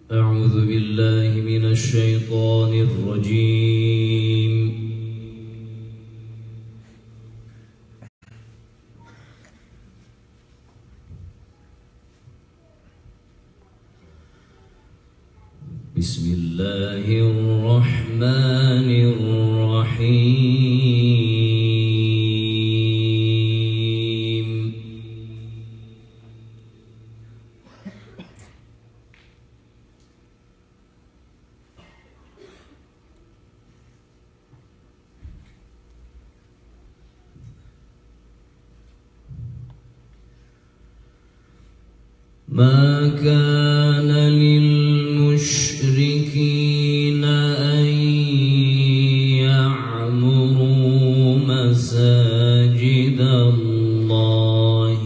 أعوذ بالله من الشيطان الرجيم. بسم الله الرحمن الرحيم. ما كان للمشركين أن يعمروا مساجد الله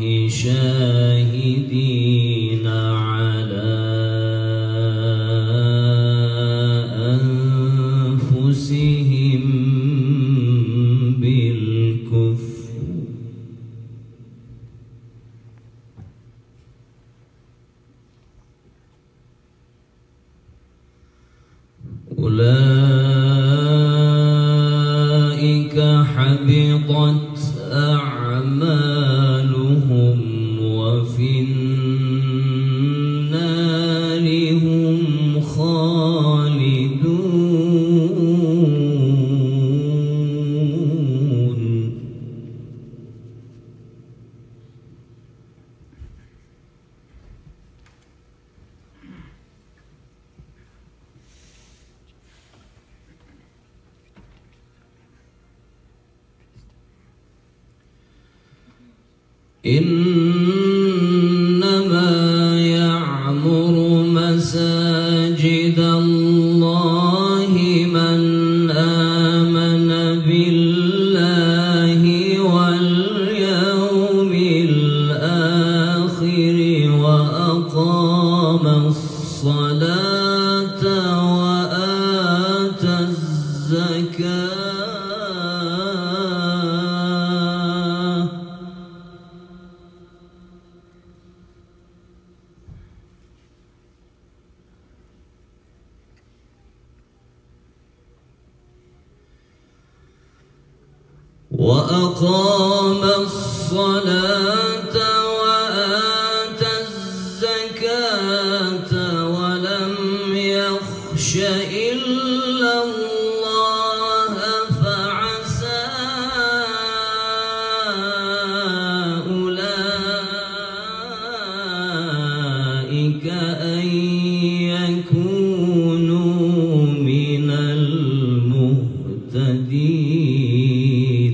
شاهدين على أنفسهم بالكفر أولئك حبطت أعمالهم وفي النار هم خالدون. إنما يعمر مساجد الله من آمن بالله واليوم الآخر وأقام الصلاة وآتى الزكاة وآتى الزكاة ولم يخش إلا الله فعسى أولئك أن يكونوا من المهتدين.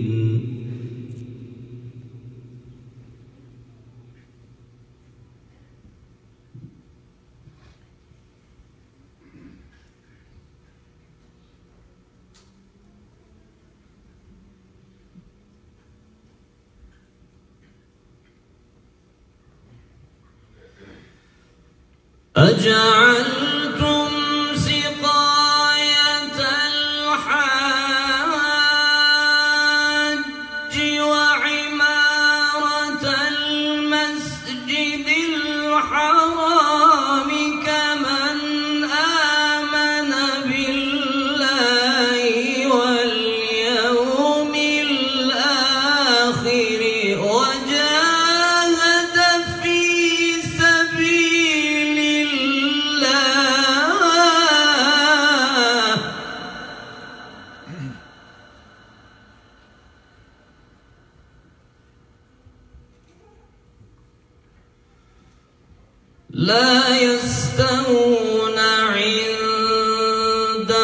أجعلتم سقاية الحاج وعمارة المسجد الحرام كمن آمن بالله واليوم الآخر وجاهد في سبيل لا يستوون عند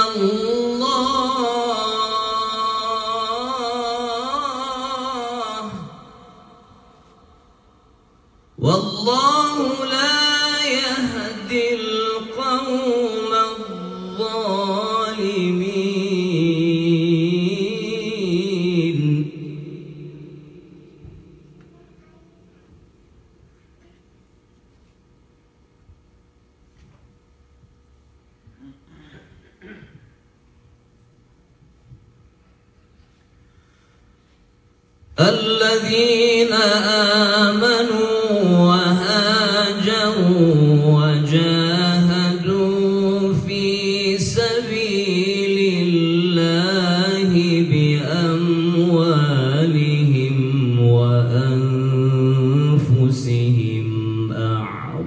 الله والله لا يهدي القوم الظالمين. الذين آمنوا وهاجروا وجاهدوا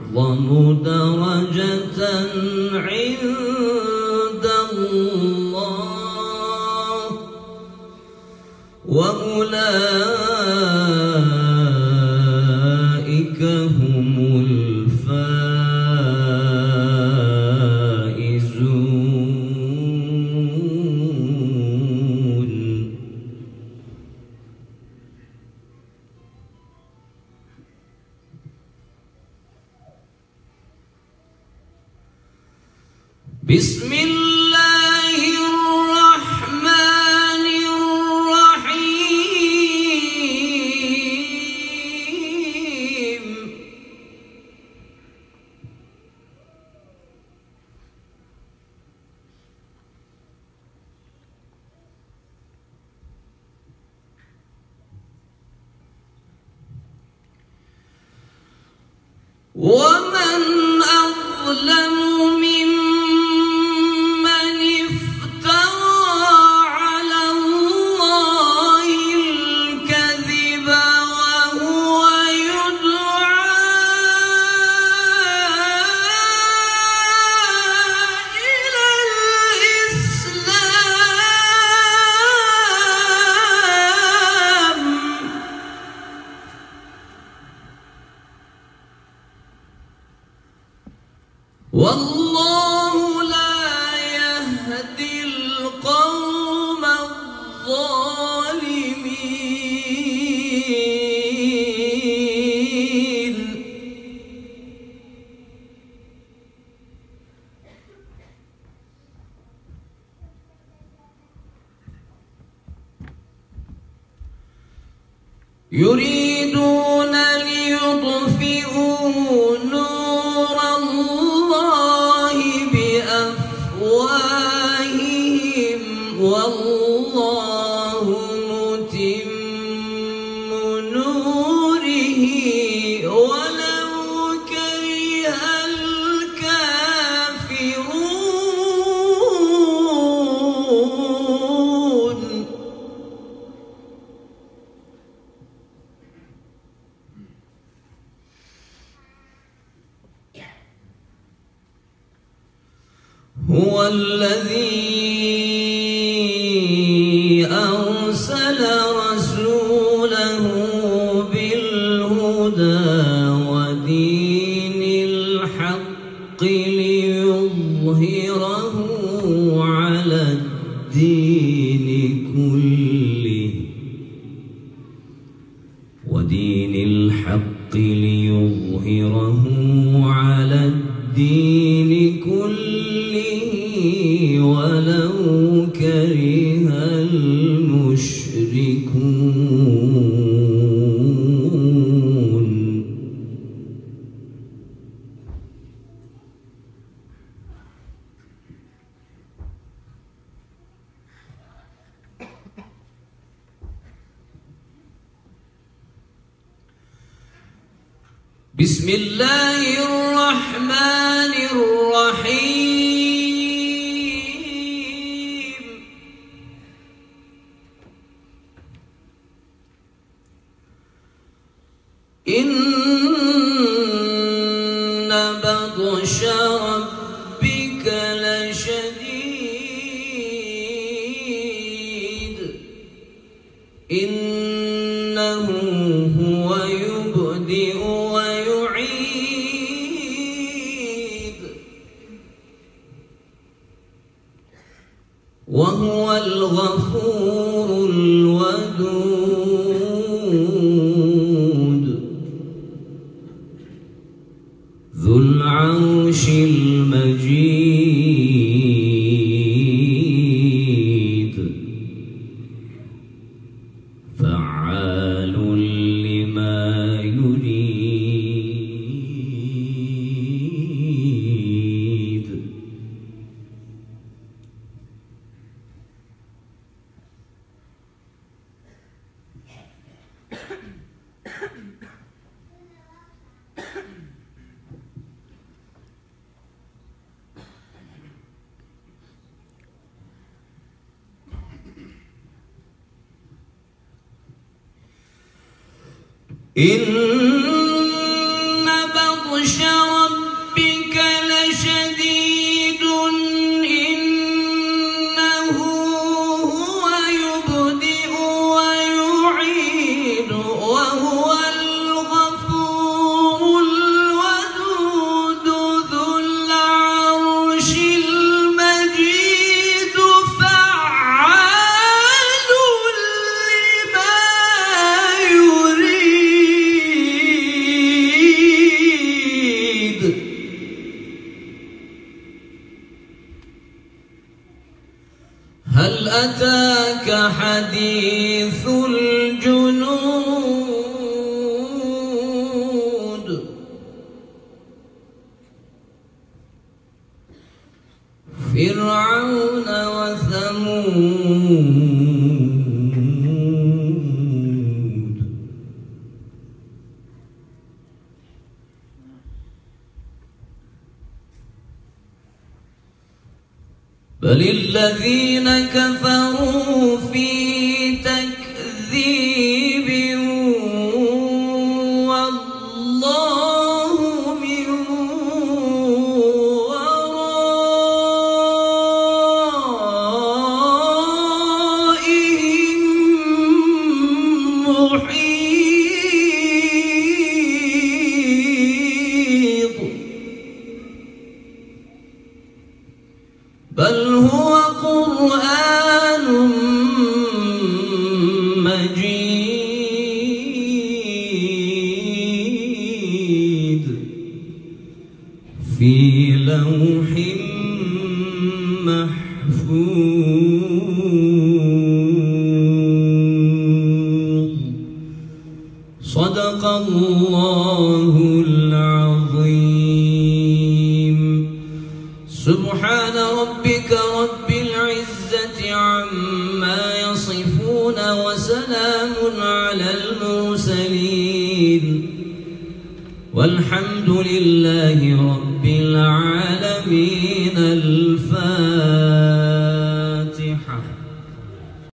أعظم درجة عند الله وأولئك هم الفائزون. بسم الله الرحمن الرحيم. ومن أظلم ممن افترى على الله الكذب وهو يدعى إلى الإسلام والله لا يهدي القوم الظالمين. يريدون ليطفئوا نور الله بأفواههم والله متم نوره ولو كره الكافرون. هو الذي أرسل رسوله بالهدى ودين الحق ليظهره على الدين كله على الدين كله ولو كره المشركون. بسم الله الرحمن الرحيم. إن بطش ربك لشديد إنه هو يبدئ ويعيد وهو الغفور الودود ذو العرش المجيد فعال لما يريد. إن بطش هل أتاك حديث الجنود فرعون وثمود بل الذين كفروا في تكذيب والله من ورائهم محيط بل هو قرآن مجيد في لوح محفوظ صدق الله العظيم. سبحان ربك رب العزة عما يصفون وسلام على المرسلين والحمد لله رب العالمين. الفاتحة.